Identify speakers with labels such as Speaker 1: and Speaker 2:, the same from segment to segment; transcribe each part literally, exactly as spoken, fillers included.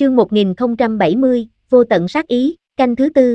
Speaker 1: chương một nghìn không trăm bảy mươi, vô tận sát ý, canh thứ tư.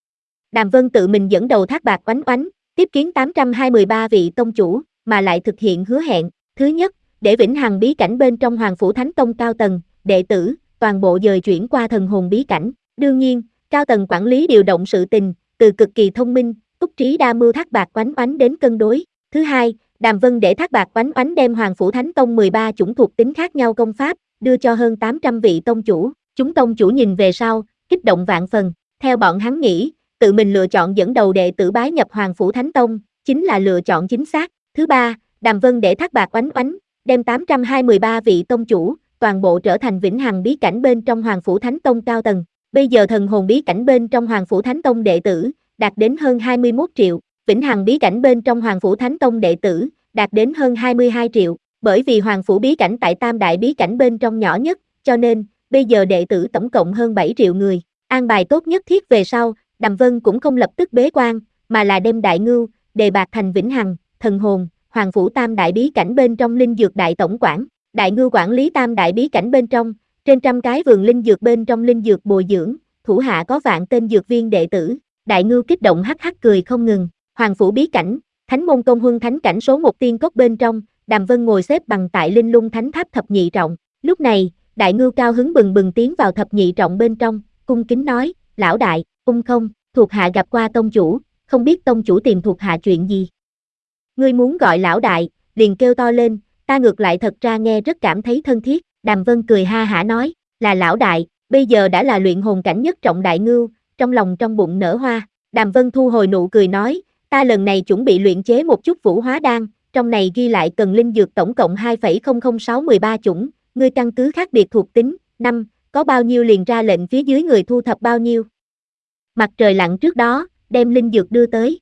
Speaker 1: Đàm Vân tự mình dẫn đầu Thác Bạt Oánh Oánh, tiếp kiến tám trăm hai mươi ba vị tông chủ, mà lại thực hiện hứa hẹn. Thứ nhất, để vĩnh hằng bí cảnh bên trong Hoàng Phủ Thánh Tông cao tầng, đệ tử, toàn bộ dời chuyển qua thần hồn bí cảnh. Đương nhiên, cao tầng quản lý điều động sự tình, từ cực kỳ thông minh, túc trí đa mưu Thác Bạt Oánh Oánh đến cân đối. Thứ hai, Đàm Vân để Thác Bạt Oánh Oánh đem Hoàng Phủ Thánh Tông mười ba chủng thuộc tính khác nhau công pháp, đưa cho hơn tám trăm vị tông chủ. Chúng tông chủ nhìn về sau, kích động vạn phần. Theo bọn hắn nghĩ, tự mình lựa chọn dẫn đầu đệ tử bái nhập Hoàng Phủ Thánh Tông, chính là lựa chọn chính xác. Thứ ba, Đàm Vân để Thác Bạt Oánh Oánh, đem tám trăm hai mươi ba vị tông chủ, toàn bộ trở thành vĩnh hằng bí cảnh bên trong Hoàng Phủ Thánh Tông cao tầng. Bây giờ thần hồn bí cảnh bên trong Hoàng Phủ Thánh Tông đệ tử, đạt đến hơn hai mươi mốt triệu, vĩnh hằng bí cảnh bên trong Hoàng Phủ Thánh Tông đệ tử, đạt đến hơn hai mươi hai triệu. Bởi vì Hoàng Phủ bí cảnh tại tam đại bí cảnh bên trong nhỏ nhất, cho nên, bây giờ đệ tử tổng cộng hơn bảy triệu người. An bài tốt nhất thiết về sau, Đàm Vân cũng không lập tức bế quan, mà là đem Đại Ngưu, đề bạt thành vĩnh hằng, thần hồn, Hoàng Phủ tam đại bí cảnh bên trong linh dược đại tổng quản. Đại Ngưu quản lý tam đại bí cảnh bên trong, trên trăm cái vườn linh dược bên trong linh dược bồi dưỡng, thủ hạ có vạn tên dược viên đệ tử. Đại Ngưu kích động hắc hắc cười không ngừng. Hoàng Phủ bí cảnh, Thánh môn Công Huân thánh cảnh số một tiên cốc bên trong, Đàm Vân ngồi xếp bằng tại Linh Lung Thánh Tháp thập nhị trọng. Lúc này, Đại Ngưu cao hứng bừng bừng tiến vào thập nhị trọng bên trong, cung kính nói: "Lão đại, ung không, thuộc hạ gặp qua tông chủ, không biết tông chủ tìm thuộc hạ chuyện gì?" "Ngươi muốn gọi lão đại, liền kêu to lên, ta ngược lại thật ra nghe rất cảm thấy thân thiết." Đàm Vân cười ha hả nói: "Là lão đại, bây giờ đã là luyện hồn cảnh nhất trọng Đại Ngưu, trong lòng trong bụng nở hoa." Đàm Vân thu hồi nụ cười nói: "Ta lần này chuẩn bị luyện chế một chút vũ hóa đan, trong này ghi lại cần linh dược tổng cộng hai phẩy không không sáu một ba chủng, ngươi căn cứ khác biệt thuộc tính, năm, có bao nhiêu liền ra lệnh phía dưới người thu thập bao nhiêu." Mặt trời lặn trước đó, đem linh dược đưa tới.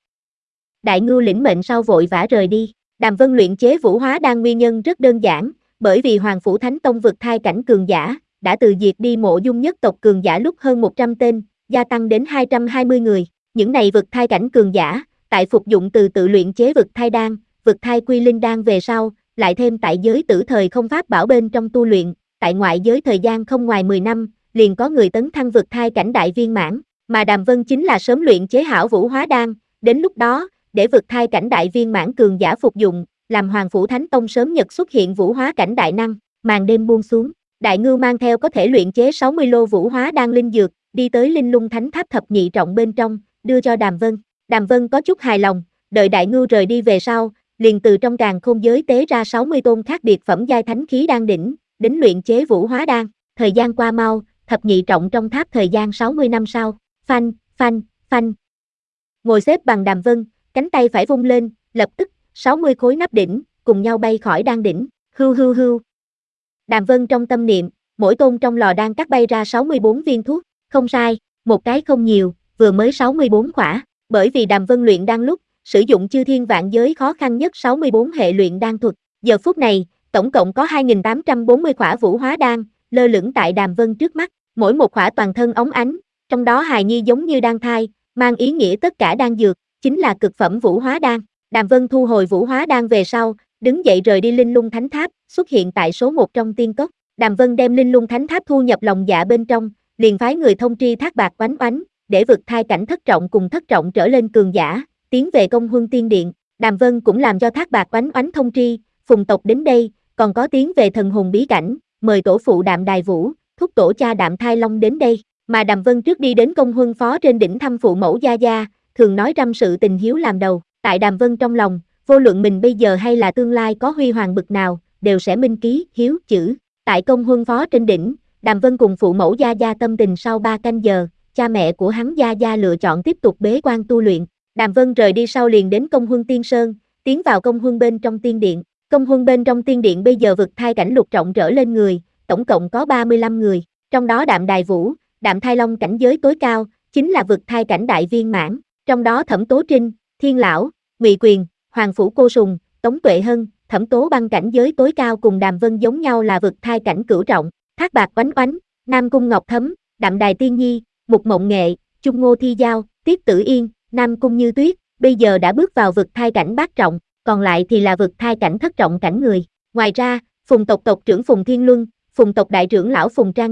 Speaker 1: Đại Ngưu lĩnh mệnh sau vội vã rời đi. Đàm Vân luyện chế vũ hóa đan nguyên nhân rất đơn giản, bởi vì Hoàng Phủ Thánh Tông vực thai cảnh cường giả, đã từ diệt đi Mộ Dung nhất tộc cường giả lúc hơn một trăm tên, gia tăng đến hai trăm hai mươi người. Những này vực thai cảnh cường giả, tại phục dụng từ tự luyện chế vực thai đan, vực thai quy linh đan về sau, lại thêm tại giới tử thời không pháp bảo bên trong tu luyện, tại ngoại giới thời gian không ngoài mười năm, liền có người tấn thăng vực thai cảnh đại viên mãn, mà Đàm Vân chính là sớm luyện chế hảo vũ hóa đan, đến lúc đó, để vực thai cảnh đại viên mãn cường giả phục dụng, làm Hoàng Phủ Thánh Tông sớm nhật xuất hiện vũ hóa cảnh đại năng. Màn đêm buông xuống, Đại Ngưu mang theo có thể luyện chế sáu mươi lô vũ hóa đan linh dược, đi tới Linh Lung Thánh Tháp thập nhị trọng bên trong, đưa cho Đàm Vân. Đàm Vân có chút hài lòng, đợi Đại Ngưu rời đi về sau, liền từ trong càn khôn giới tế ra sáu mươi tôn khác biệt phẩm giai thánh khí đan đỉnh, đến luyện chế vũ hóa đan. Thời gian qua mau, thập nhị trọng trong tháp thời gian sáu mươi năm sau, phanh, phanh, phanh. Ngồi xếp bằng Đàm Vân, cánh tay phải vung lên, lập tức, sáu mươi khối nắp đỉnh, cùng nhau bay khỏi đan đỉnh, hưu hưu hưu. Đàm Vân trong tâm niệm, mỗi tôn trong lò đan cắt bay ra sáu mươi bốn viên thuốc, không sai, một cái không nhiều, vừa mới sáu mươi bốn khỏa, bởi vì Đàm Vân luyện đan lúc, sử dụng chư thiên vạn giới khó khăn nhất sáu mươi bốn hệ luyện đan thuật. Giờ phút này, tổng cộng có hai nghìn tám trăm bốn mươi khỏa vũ hóa đan, lơ lửng tại Đàm Vân trước mắt, mỗi một khỏa toàn thân óng ánh, trong đó hài nhi giống như đan thai, mang ý nghĩa tất cả đan dược, chính là cực phẩm vũ hóa đan. Đàm Vân thu hồi vũ hóa đan về sau, đứng dậy rời đi Linh Lung Thánh Tháp, xuất hiện tại số một trong tiên cốc. Đàm Vân đem Linh Lung Thánh Tháp thu nhập lòng dạ bên trong, liền phái người thông tri Thác Bạt Oánh Oánh, để vực thai cảnh thất trọng cùng thất trọng trở lên cường giả, tiến về Công Huân Tiên Điện. Đàm Vân cũng làm cho Thác Bạt Oánh Oánh thông tri, phùng tộc đến đây, còn có tiến về thần hồn bí cảnh, mời tổ phụ Đạm Đài Vũ, thúc tổ cha Đạm Thai Long đến đây. Mà Đàm Vân trước đi đến Công Huân phó trên đỉnh thăm phụ mẫu gia gia, thường nói trăm sự tình hiếu làm đầu. Tại Đàm Vân trong lòng, vô luận mình bây giờ hay là tương lai có huy hoàng bực nào, đều sẽ minh ký hiếu chữ. Tại Công Huân phó trên đỉnh, Đàm Vân cùng phụ mẫu gia gia tâm tình sau ba canh giờ, cha mẹ của hắn gia gia lựa chọn tiếp tục bế quan tu luyện. Đàm Vân rời đi sau liền đến Công Huân Tiên Sơn, tiến vào Công Huân bên trong tiên điện. Công Huân bên trong tiên điện bây giờ vực thai cảnh lục trọng trở lên người, tổng cộng có ba mươi lăm người, trong đó Đạm Đài Vũ, Đạm Thai Long cảnh giới tối cao, chính là vực thai cảnh đại viên mãn, trong đó Thẩm Tố Trinh, Thiên Lão, Ngụy Quyền, Hoàng Phủ Cô Sùng, Tống Tuệ Hân, Thẩm Tố Băng cảnh giới tối cao cùng Đàm Vân giống nhau là vực thai cảnh cửu trọng. Thác Bạt Oánh Oánh, Nam Cung Ngọc Thấm, Đạm Đài Tiên Nhi, Mục Mộng Nghệ, Chung Ngô Thi Giao, Tiết Tử Yên, Nam Cung Như Tuyết, bây giờ đã bước vào vực thai cảnh bát trọng, còn lại thì là vực thai cảnh thất trọng cảnh người. Ngoài ra, Phùng tộc tộc trưởng Phùng Thiên Luân, Phùng tộc đại trưởng lão Phùng Trang Nho,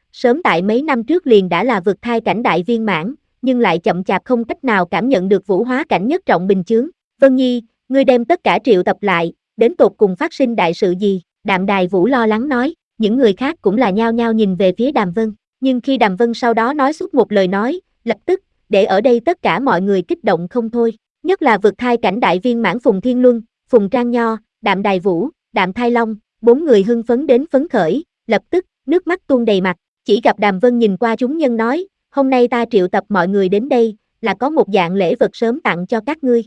Speaker 1: sớm tại mấy năm trước liền đã là vực thai cảnh đại viên mãn, nhưng lại chậm chạp không cách nào cảm nhận được vũ hóa cảnh nhất trọng bình chướng. Vân Nhi, ngươi đem tất cả triệu tập lại, đến tột cùng phát sinh đại sự gì? Đạm Đài Vũ lo lắng nói, những người khác cũng là nhao nhao nhìn về phía Đàm Vân, nhưng khi Đàm Vân sau đó nói suốt một lời nói, lập tức, để ở đây tất cả mọi người kích động không thôi, nhất là vực thai cảnh đại viên mãn Phùng Thiên Luân, Phùng Trang Nho, Đạm Đài Vũ, Đạm Thai Long, bốn người hưng phấn đến phấn khởi, lập tức, nước mắt tuôn đầy mặt, chỉ gặp Đàm Vân nhìn qua chúng nhân nói, hôm nay ta triệu tập mọi người đến đây, là có một dạng lễ vật sớm tặng cho các ngươi.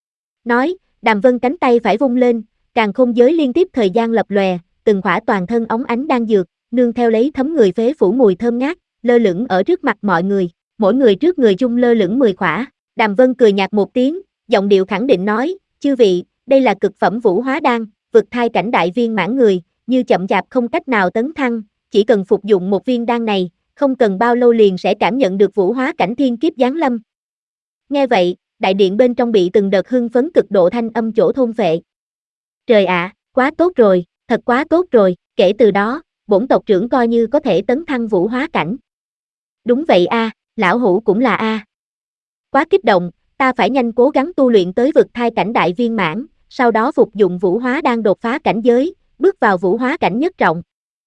Speaker 1: Nói, Đàm Vân cánh tay phải vung lên, càn khôn giới liên tiếp thời gian lập lòe, từng khỏa toàn thân óng ánh đan dược, nương theo lấy thấm người phế phủ mùi thơm ngát, lơ lửng ở trước mặt mọi người, mỗi người trước người chung lơ lửng mười khỏa. Đàm Vân cười nhạt một tiếng, giọng điệu khẳng định nói, chư vị, đây là cực phẩm vũ hóa đan, vực thai cảnh đại viên mãn người, như chậm chạp không cách nào tấn thăng, chỉ cần phục dụng một viên đan này, không cần bao lâu liền sẽ cảm nhận được vũ hóa cảnh thiên kiếp giáng lâm. Nghe vậy, đại điện bên trong bị từng đợt hưng phấn cực độ thanh âm chỗ thôn phệ. Trời ạ, à, quá tốt rồi, thật quá tốt rồi, kể từ đó, bổn tộc trưởng coi như có thể tấn thăng vũ hóa cảnh. Đúng vậy a, à, lão hủ cũng là a. À. Quá kích động, ta phải nhanh cố gắng tu luyện tới vực thai cảnh đại viên mãn, sau đó phục dụng vũ hóa đang đột phá cảnh giới, bước vào vũ hóa cảnh nhất trọng.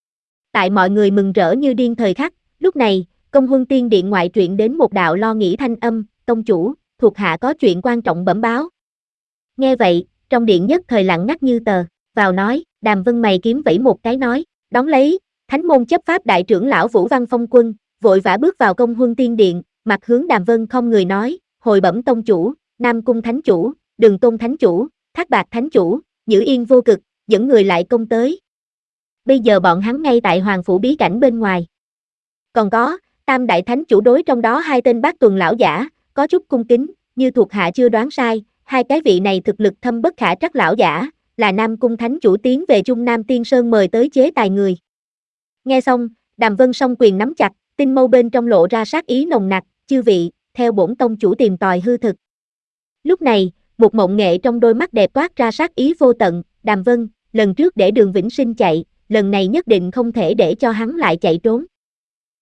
Speaker 1: Tại mọi người mừng rỡ như điên thời khắc, lúc này, Công Huân Tiên Điện ngoại truyện đến một đạo lo nghĩ thanh âm, tông chủ, thuộc hạ có chuyện quan trọng bẩm báo. Nghe vậy, trong điện nhất thời lặng ngắt như tờ, vào nói, Đàm Vân mày kiếm vẫy một cái nói, đón lấy, Thánh môn chấp pháp đại trưởng lão Vũ Văn Phong Quân, vội vã bước vào Công Huân Tiên Điện, mặt hướng Đàm Vân không người nói, hồi bẩm tông chủ, Nam Cung Thánh chủ, Đường Tôn Thánh chủ, Thác Bạt Thánh chủ, Nhữ Yên vô cực, dẫn người lại công tới. Bây giờ bọn hắn ngay tại Hoàng Phủ bí cảnh bên ngoài. Còn có, Tam Đại Thánh chủ đối trong đó hai tên bát tuần lão giả, có chút cung kính, như thuộc hạ chưa đoán sai, hai cái vị này thực lực thâm bất khả trắc lão giả, là Nam Cung Thánh chủ tiến về Trung Nam Tiên Sơn mời tới chế tài người. Nghe xong, Đàm Vân song quyền nắm chặt, tinh mâu bên trong lộ ra sát ý nồng nặc, chư vị, theo bổn tông chủ tìm tòi hư thực. Lúc này, một mộng nghệ trong đôi mắt đẹp toát ra sát ý vô tận, Đàm Vân, lần trước để Đường Vĩnh Sinh chạy, lần này nhất định không thể để cho hắn lại chạy trốn.